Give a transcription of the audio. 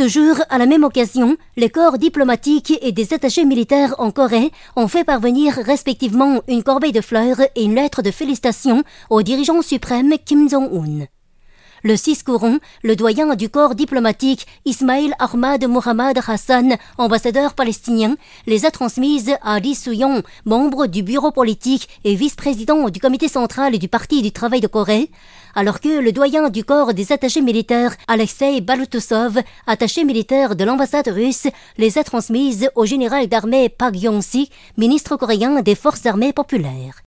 Toujours à la même occasion, les corps diplomatiques et des attachés militaires en Corée ont fait parvenir respectivement une corbeille de fleurs et une lettre de félicitations au dirigeant suprême Kim Jong-un. Le 6 courant, le doyen du corps diplomatique Ismail Ahmad Mohammad Hassan, ambassadeur palestinien, les a transmises à Lee Soo-yong, membre du bureau politique et vice-président du comité central du Parti du travail de Corée, alors que le doyen du corps des attachés militaires, Alexei Baltosov, attaché militaire de l'ambassade russe, les a transmises au général d'armée Park Yong-sik, ministre coréen des forces armées populaires.